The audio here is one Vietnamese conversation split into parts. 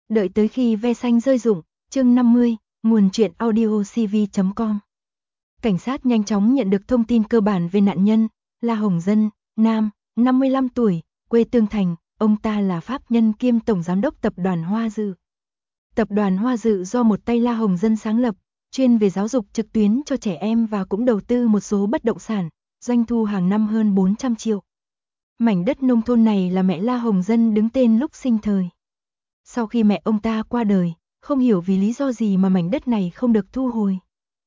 Đợi tới khi ve xanh rơi rụng, chương 50, nguồn truyện audio cv.com. Cảnh sát nhanh chóng nhận được thông tin cơ bản về nạn nhân, La Hồng Dân, nam, 55 tuổi, quê Tương Thành, ông ta là pháp nhân kiêm tổng giám đốc tập đoàn Hoa Dự. Tập đoàn Hoa Dự do một tay La Hồng Dân sáng lập, chuyên về giáo dục trực tuyến cho trẻ em và cũng đầu tư một số bất động sản, doanh thu hàng năm hơn 400 triệu. Mảnh đất nông thôn này là mẹ La Hồng Dân đứng tên lúc sinh thời. Sau khi mẹ ông ta qua đời, không hiểu vì lý do gì mà mảnh đất này không được thu hồi.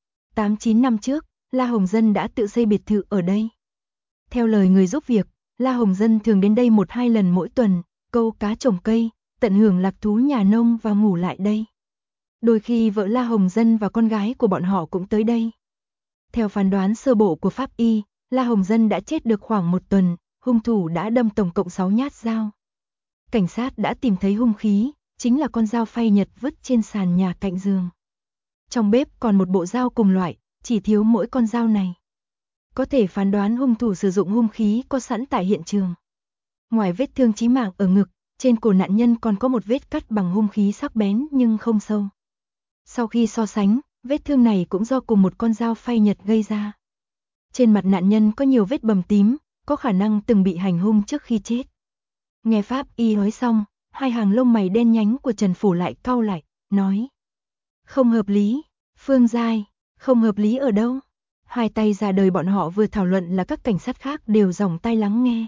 8-9 năm trước, La Hồng Dân đã tự xây biệt thự ở đây. Theo lời người giúp việc, La Hồng Dân thường đến đây 1-2 lần mỗi tuần, câu cá trồng cây, tận hưởng lạc thú nhà nông và ngủ lại đây. Đôi khi vợ La Hồng Dân và con gái của bọn họ cũng tới đây. Theo phán đoán sơ bộ của pháp y, La Hồng Dân đã chết được khoảng 1 tuần, hung thủ đã đâm tổng cộng 6 nhát dao. Cảnh sát đã tìm thấy hung khí, chính là con dao phay Nhật vứt trên sàn nhà cạnh giường. Trong bếp còn một bộ dao cùng loại, chỉ thiếu mỗi con dao này. Có thể phán đoán hung thủ sử dụng hung khí có sẵn tại hiện trường. Ngoài vết thương chí mạng ở ngực, trên cổ nạn nhân còn có một vết cắt bằng hung khí sắc bén nhưng không sâu. Sau khi so sánh, vết thương này cũng do cùng một con dao phay Nhật gây ra. Trên mặt nạn nhân có nhiều vết bầm tím, có khả năng từng bị hành hung trước khi chết. Nghe pháp y nói xong, hai hàng lông mày đen nhánh của Trần Phủ lại cau lại, nói: không hợp lý, Phương Giai, không hợp lý ở đâu? Hai tay ra đời bọn họ vừa thảo luận là các cảnh sát khác đều dòng tai lắng nghe.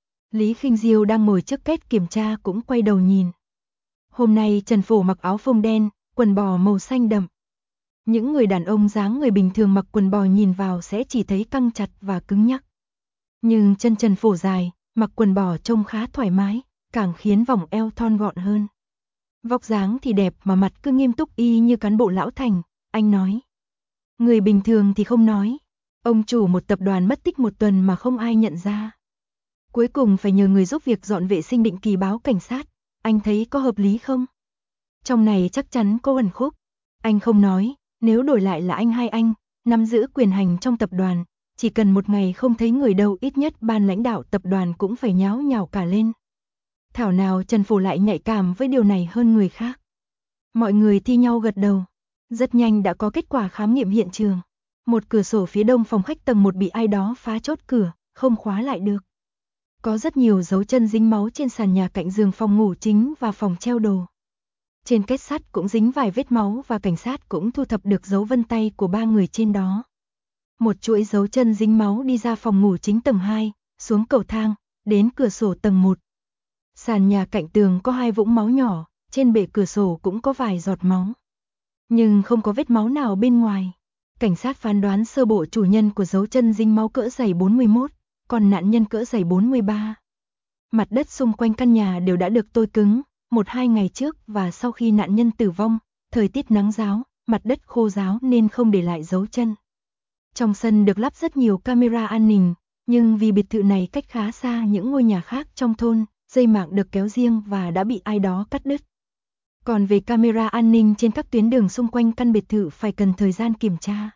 Lý Khinh Diêu đang ngồi trước két kiểm tra cũng quay đầu nhìn. Hôm nay Trần Phủ mặc áo phông đen, quần bò màu xanh đậm. Những người đàn ông dáng người bình thường mặc quần bò nhìn vào sẽ chỉ thấy căng chặt và cứng nhắc. Nhưng chân Trần Phủ dài, mặc quần bò trông khá thoải mái, càng khiến vòng eo thon gọn hơn. Vóc dáng thì đẹp mà mặt cứ nghiêm túc y như cán bộ lão thành, anh nói. Người bình thường thì không nói. Ông chủ một tập đoàn mất tích 1 tuần mà không ai nhận ra. Cuối cùng phải nhờ người giúp việc dọn vệ sinh định kỳ báo cảnh sát, anh thấy có hợp lý không? Trong này chắc chắn có uẩn khúc. Anh không nói, nếu đổi lại là anh hay anh, nắm giữ quyền hành trong tập đoàn, chỉ cần 1 ngày không thấy người đâu ít nhất ban lãnh đạo tập đoàn cũng phải nháo nhào cả lên. Thảo nào Trần Phủ lại nhạy cảm với điều này hơn người khác. Mọi người thi nhau gật đầu. Rất nhanh đã có kết quả khám nghiệm hiện trường. Một cửa sổ phía đông phòng khách tầng 1 bị ai đó phá chốt cửa, không khóa lại được. Có rất nhiều dấu chân dính máu trên sàn nhà cạnh giường phòng ngủ chính và phòng treo đồ. Trên kết sắt cũng dính vài vết máu và cảnh sát cũng thu thập được dấu vân tay của 3 người trên đó. Một chuỗi dấu chân dính máu đi ra phòng ngủ chính tầng 2, xuống cầu thang, đến cửa sổ tầng 1. Sàn nhà cạnh tường có 2 vũng máu nhỏ, trên bệ cửa sổ cũng có vài giọt máu. Nhưng không có vết máu nào bên ngoài. Cảnh sát phán đoán sơ bộ chủ nhân của dấu chân dính máu cỡ giày 41, còn nạn nhân cỡ giày 43. Mặt đất xung quanh căn nhà đều đã được tôi cứng, 1-2 ngày trước và sau khi nạn nhân tử vong, thời tiết nắng ráo, mặt đất khô ráo nên không để lại dấu chân. Trong sân được lắp rất nhiều camera an ninh, nhưng vì biệt thự này cách khá xa những ngôi nhà khác trong thôn, dây mạng được kéo riêng và đã bị ai đó cắt đứt. Còn về camera an ninh trên các tuyến đường xung quanh căn biệt thự phải cần thời gian kiểm tra.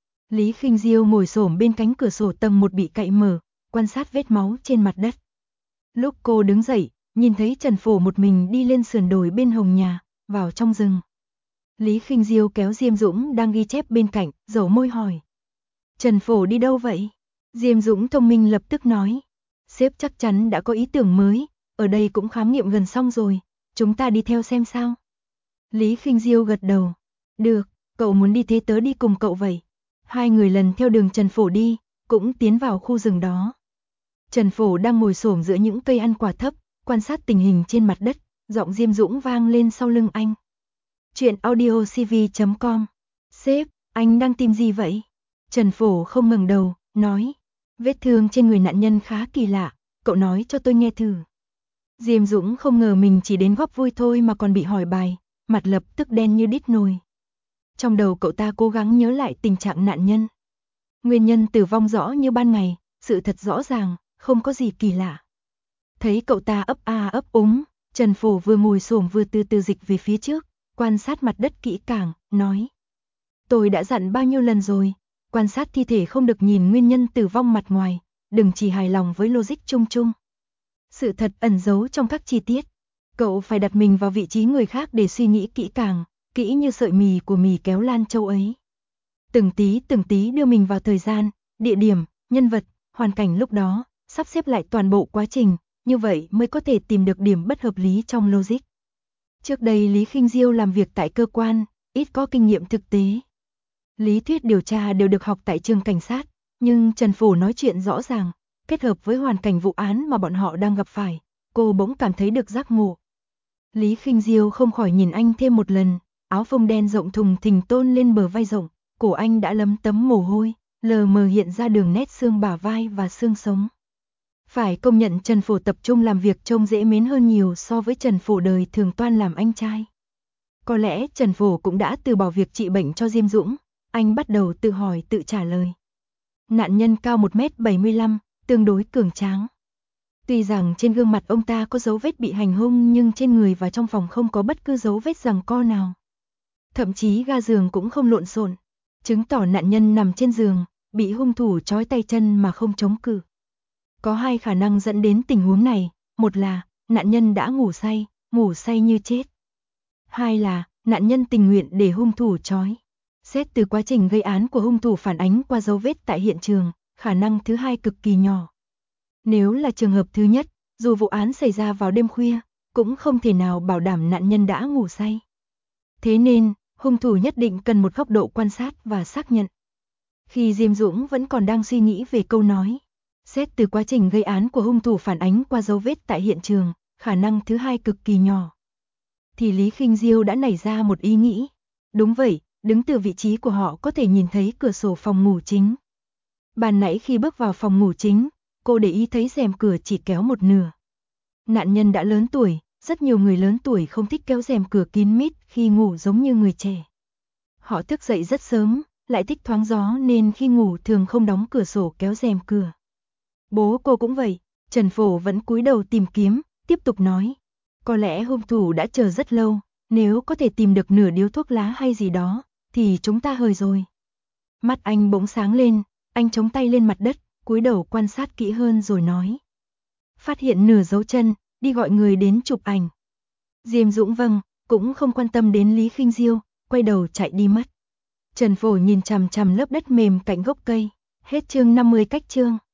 Lý Khinh Diêu ngồi xổm bên cánh cửa sổ tầng 1 bị cạy mở, quan sát vết máu trên mặt đất. Lúc cô đứng dậy, nhìn thấy Trần Phổ một mình đi lên sườn đồi bên hồng nhà, vào trong rừng. Lý Khinh Diêu kéo Diêm Dũng đang ghi chép bên cạnh, dầu môi hỏi. Trần Phổ đi đâu vậy? Diêm Dũng thông minh lập tức nói. Sếp chắc chắn đã có ý tưởng mới, ở đây cũng khám nghiệm gần xong rồi, chúng ta đi theo xem sao. Lý Khinh Diêu gật đầu. Được, cậu muốn đi thế tớ đi cùng cậu vậy. Hai người lần theo đường Trần Phổ đi, cũng tiến vào khu rừng đó. Trần Phổ đang ngồi xổm giữa những cây ăn quả thấp, quan sát tình hình trên mặt đất, giọng Diêm Dũng vang lên sau lưng anh. Chuyện audio cv.com. Sếp, anh đang tìm gì vậy? Trần Phổ không ngẩng đầu, nói. Vết thương trên người nạn nhân khá kỳ lạ, cậu nói cho tôi nghe thử. Diêm Dũng không ngờ mình chỉ đến góp vui thôi mà còn bị hỏi bài, mặt lập tức đen như đít nồi. Trong đầu cậu ta cố gắng nhớ lại tình trạng nạn nhân. Nguyên nhân tử vong rõ như ban ngày, sự thật rõ ràng, không có gì kỳ lạ. Thấy cậu ta ấp a ấp úng, Trần Phổ vừa ngồi xổm vừa từ từ dịch về phía trước, quan sát mặt đất kỹ càng, nói. Tôi đã dặn bao nhiêu lần rồi, quan sát thi thể không được nhìn nguyên nhân tử vong mặt ngoài, đừng chỉ hài lòng với logic chung chung. Sự thật ẩn giấu trong các chi tiết. Cậu phải đặt mình vào vị trí người khác để suy nghĩ kỹ càng, kỹ như sợi mì của mì kéo Lan Châu ấy. Từng tí đưa mình vào thời gian, địa điểm, nhân vật, hoàn cảnh lúc đó, sắp xếp lại toàn bộ quá trình, như vậy mới có thể tìm được điểm bất hợp lý trong logic. Trước đây Lý Khinh Diêu làm việc tại cơ quan, ít có kinh nghiệm thực tế. Lý thuyết điều tra đều được học tại trường cảnh sát, nhưng Trần Phổ nói chuyện rõ ràng, kết hợp với hoàn cảnh vụ án mà bọn họ đang gặp phải, cô bỗng cảm thấy được giác ngộ. Lý Khinh Diêu không khỏi nhìn anh thêm một lần, áo phông đen rộng thùng thình tôn lên bờ vai rộng, cổ anh đã lấm tấm mồ hôi, lờ mờ hiện ra đường nét xương bả vai và xương sống. Phải công nhận Trần Phổ tập trung làm việc trông dễ mến hơn nhiều so với Trần Phổ đời thường toan làm anh trai. Có lẽ Trần Phổ cũng đã từ bỏ việc trị bệnh cho Diêm Dũng, anh bắt đầu tự hỏi tự trả lời. Nạn nhân cao 1m75, tương đối cường tráng. Tuy rằng trên gương mặt ông ta có dấu vết bị hành hung nhưng trên người và trong phòng không có bất cứ dấu vết giằng co nào. Thậm chí ga giường cũng không lộn xộn, chứng tỏ nạn nhân nằm trên giường, bị hung thủ trói tay chân mà không chống cự. Có hai khả năng dẫn đến tình huống này, một là nạn nhân đã ngủ say như chết. Hai là nạn nhân tình nguyện để hung thủ trói. Xét từ quá trình gây án của hung thủ phản ánh qua dấu vết tại hiện trường, khả năng thứ hai cực kỳ nhỏ. Nếu là trường hợp thứ nhất, dù vụ án xảy ra vào đêm khuya, cũng không thể nào bảo đảm nạn nhân đã ngủ say. Thế nên, hung thủ nhất định cần một góc độ quan sát và xác nhận. Khi Diêm Dũng vẫn còn đang suy nghĩ về câu nói, xét từ quá trình gây án của hung thủ phản ánh qua dấu vết tại hiện trường, khả năng thứ hai cực kỳ nhỏ, thì Lý Khinh Diêu đã nảy ra một ý nghĩ. Đúng vậy, đứng từ vị trí của họ có thể nhìn thấy cửa sổ phòng ngủ chính. Ban nãy khi bước vào phòng ngủ chính, cô để ý thấy rèm cửa chỉ kéo một nửa. Nạn nhân đã lớn tuổi, rất nhiều người lớn tuổi không thích kéo rèm cửa kín mít khi ngủ giống như người trẻ. Họ thức dậy rất sớm, lại thích thoáng gió nên khi ngủ thường không đóng cửa sổ kéo rèm cửa. Bố cô cũng vậy, Trần Phổ vẫn cúi đầu tìm kiếm, tiếp tục nói. Có lẽ hung thủ đã chờ rất lâu, nếu có thể tìm được nửa điếu thuốc lá hay gì đó, thì chúng ta hời rồi. Mắt anh bỗng sáng lên, anh chống tay lên mặt đất, cúi đầu quan sát kỹ hơn rồi nói. Phát hiện nửa dấu chân, đi gọi người đến chụp ảnh. Diêm Dũng vâng, cũng không quan tâm đến Lý Khinh Diêu, quay đầu chạy đi mất. Trần Phổ nhìn chằm chằm lớp đất mềm cạnh gốc cây. Hết chương 50 cách chương.